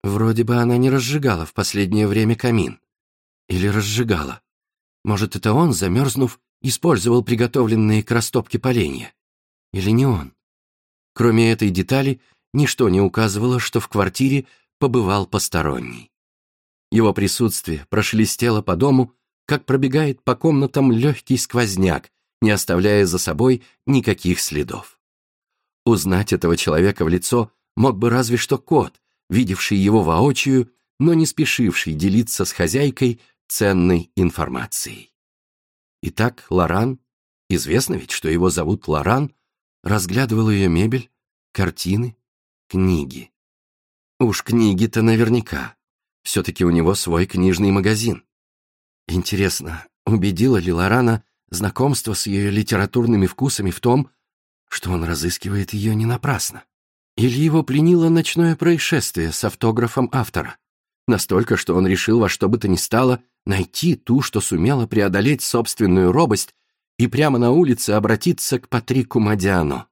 Вроде бы она не разжигала в последнее время камин. Или разжигала. Может, это он, замерзнув, использовал приготовленные к растопке поленья? Или не он? Кроме этой детали, ничто не указывало, что в квартире побывал посторонний. Его присутствие прошелестело по дому, как пробегает по комнатам легкий сквозняк, не оставляя за собой никаких следов. Узнать этого человека в лицо мог бы разве что кот, видевший его воочию, но не спешивший делиться с хозяйкой ценной информацией. Итак, Лоран, известно ведь, что его зовут Лоран, разглядывал ее мебель, картины, книги. Уж книги-то наверняка. Все-таки у него свой книжный магазин. Интересно, убедило ли Лорана знакомство с ее литературными вкусами в том, что он разыскивает ее не напрасно? Или его пленило ночное происшествие с автографом автора? Настолько, что он решил во что бы то ни стало найти ту, что сумела преодолеть собственную робость и прямо на улице обратиться к Патрику Модиано.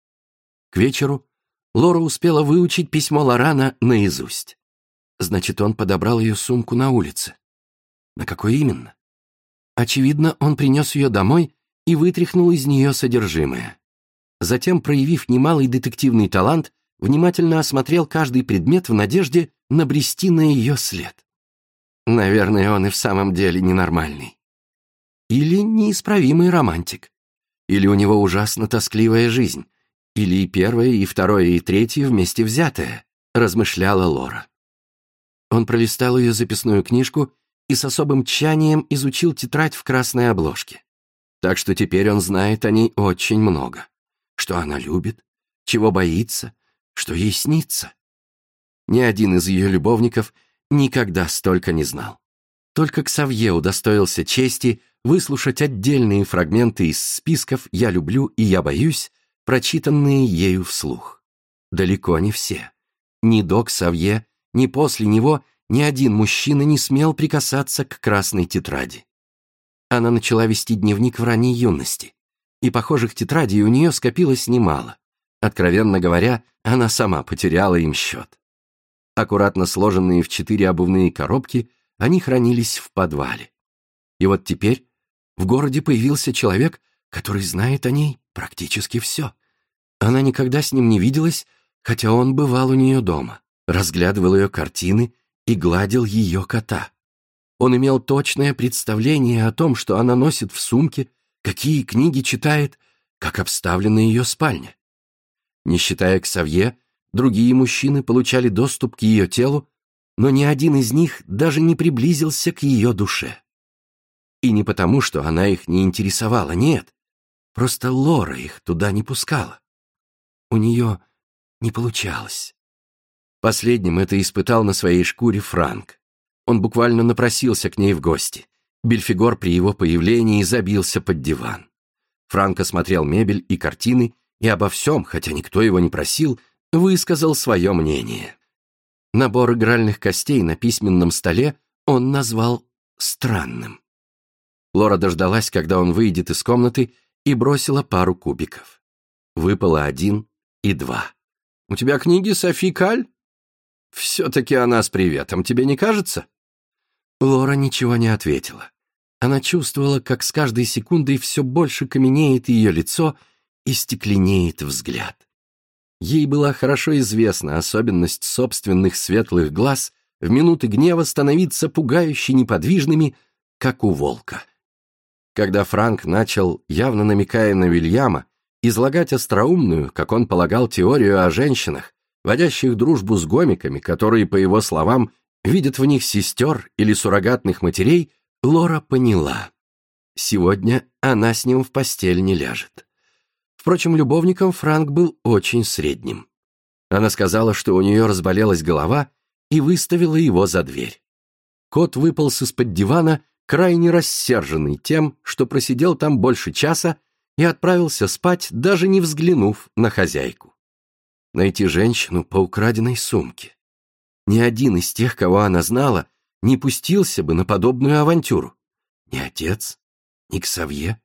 К вечеру Лора успела выучить письмо Лорана наизусть. Значит, он подобрал ее сумку на улице. На какой именно? Очевидно, он принес ее домой и вытряхнул из нее содержимое. Затем, проявив немалый детективный талант, внимательно осмотрел каждый предмет в надежде набрести на ее след. Наверное, он и в самом деле ненормальный. Или неисправимый романтик. Или у него ужасно тоскливая жизнь. Или и первое, и второе, и третье вместе взятое, размышляла Лора. Он пролистал ее записную книжку и с особым тщанием изучил тетрадь в красной обложке. Так что теперь он знает о ней очень много. Что она любит, чего боится, что ей снится. Ни один из ее любовников никогда столько не знал. Только Ксавье удостоился чести выслушать отдельные фрагменты из списков «Я люблю» и «Я боюсь», прочитанные ею вслух. Далеко не все. Ни до Ксавье, ни после него ни один мужчина не смел прикасаться к красной тетради. Она начала вести дневник в ранней юности, и похожих тетрадей у нее скопилось немало. Откровенно говоря, она сама потеряла им счет. Аккуратно сложенные в 4 обувные коробки, они хранились в подвале. И вот теперь в городе появился человек, который знает о ней практически все. Она никогда с ним не виделась, хотя он бывал у нее дома, разглядывал ее картины и гладил ее кота. Он имел точное представление о том, что она носит в сумке, какие книги читает, как обставлена ее спальня. Не считая Ксавье, другие мужчины получали доступ к ее телу, но ни один из них даже не приблизился к ее душе. И не потому, что она их не интересовала, нет. Просто Лора их туда не пускала. У нее не получалось. Последним это испытал на своей шкуре Франк. Он буквально напросился к ней в гости. Бельфигор при его появлении забился под диван. Франк осмотрел мебель и картины и обо всем, хотя никто его не просил, высказал свое мнение. Набор игральных костей на письменном столе он назвал странным. Лора дождалась, когда он выйдет из комнаты, и бросила пару кубиков. Выпало 1 и 2. «У тебя книги Софи Каль?» «Все-таки она с приветом, тебе не кажется?» Лора ничего не ответила. Она чувствовала, как с каждой секундой все больше каменеет ее лицо и стекленеет взгляд. Ей была хорошо известна особенность собственных светлых глаз в минуты гнева становиться пугающе неподвижными, как у волка. Когда Франк начал, явно намекая на Вильяма, излагать остроумную, как он полагал, теорию о женщинах, водящих дружбу с гомиками, которые, по его словам, видят в них сестер или суррогатных матерей, Лора поняла. Сегодня она с ним в постель не ляжет. Впрочем, любовником Франк был очень средним. Она сказала, что у нее разболелась голова, и выставила его за дверь. Кот выполз из-под дивана, крайне рассерженный тем, что просидел там больше часа и отправился спать, даже не взглянув на хозяйку. Найти женщину по украденной сумке. Ни один из тех, кого она знала, не пустился бы на подобную авантюру. Ни отец, ни Ксавье.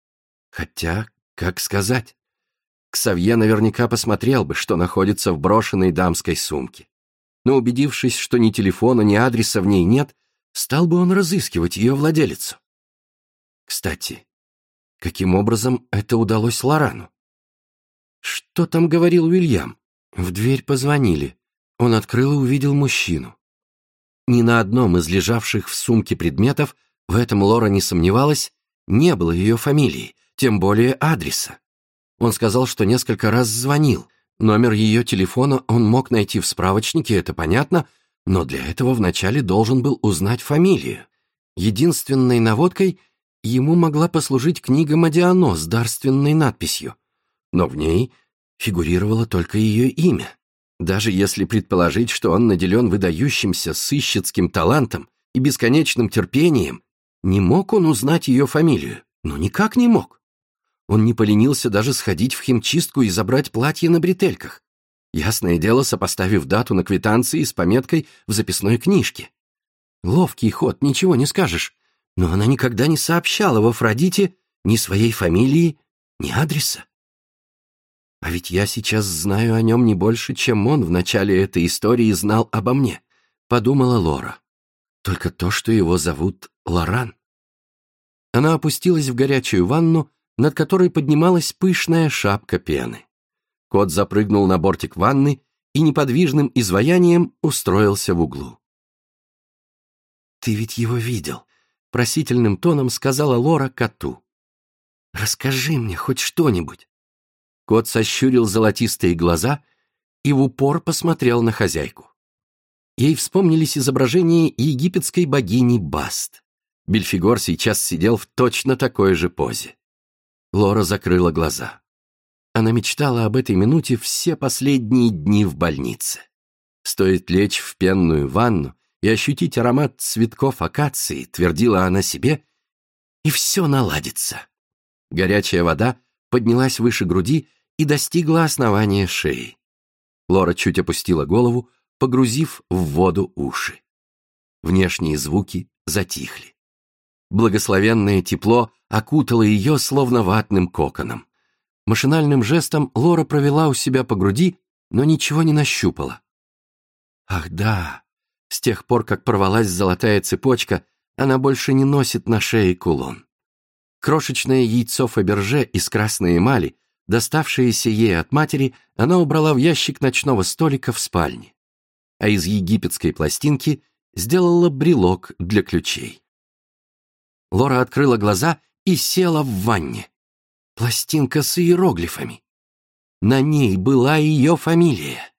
Хотя, как сказать, Ксавье наверняка посмотрел бы, что находится в брошенной дамской сумке. но, убедившись, что ни телефона, ни адреса в ней нет, стал бы он разыскивать ее владелицу. Кстати, каким образом это удалось Лорану? Что там говорил Уильям? В дверь позвонили. Он открыл и увидел мужчину. Ни на одном из лежавших в сумке предметов, в этом Лора не сомневалась, не было ее фамилии, тем более адреса. Он сказал, что несколько раз звонил. Номер ее телефона он мог найти в справочнике, это понятно, но для этого вначале должен был узнать фамилию. Единственной наводкой ему могла послужить книга Модиано с дарственной надписью, но в ней фигурировало только ее имя. Даже если предположить, что он наделен выдающимся сыщицким талантом и бесконечным терпением, не мог он узнать ее фамилию, но никак не мог. Он не поленился даже сходить в химчистку и забрать платье на бретельках. Ясное дело, сопоставив дату на квитанции с пометкой в записной книжке. Ловкий ход, ничего не скажешь, но она никогда не сообщала в Афродите ни своей фамилии, ни адреса. А ведь я сейчас знаю о нем не больше, чем он в начале этой истории знал обо мне, подумала Лора. Только то, что его зовут Лоран. Она опустилась в горячую ванну, над которой поднималась пышная шапка пены. Кот запрыгнул на бортик ванны и неподвижным изваянием устроился в углу. «Ты ведь его видел», — просительным тоном сказала Лора коту. «Расскажи мне хоть что-нибудь». Кот сощурил золотистые глаза и в упор посмотрел на хозяйку. Ей вспомнились изображения египетской богини Баст. Бельфигор сейчас сидел в точно такой же позе. Лора закрыла глаза. Она мечтала об этой минуте все последние дни в больнице. Стоит лечь в пенную ванну и ощутить аромат цветков акации, твердила она себе, и все наладится. Горячая вода поднялась выше груди и достигла основания шеи. Лора чуть опустила голову, погрузив в воду уши. Внешние звуки затихли. Благословенное тепло окутало ее словно ватным коконом. Машинальным жестом Лора провела у себя по груди, но ничего не нащупала. Ах да, с тех пор, как порвалась золотая цепочка, она больше не носит на шее кулон. Крошечное яйцо Фаберже из красной эмали, доставшееся ей от матери, она убрала в ящик ночного столика в спальне, а из египетской пластинки сделала брелок для ключей. Лора открыла глаза и села в ванне. Пластинка с иероглифами. На ней была ее фамилия.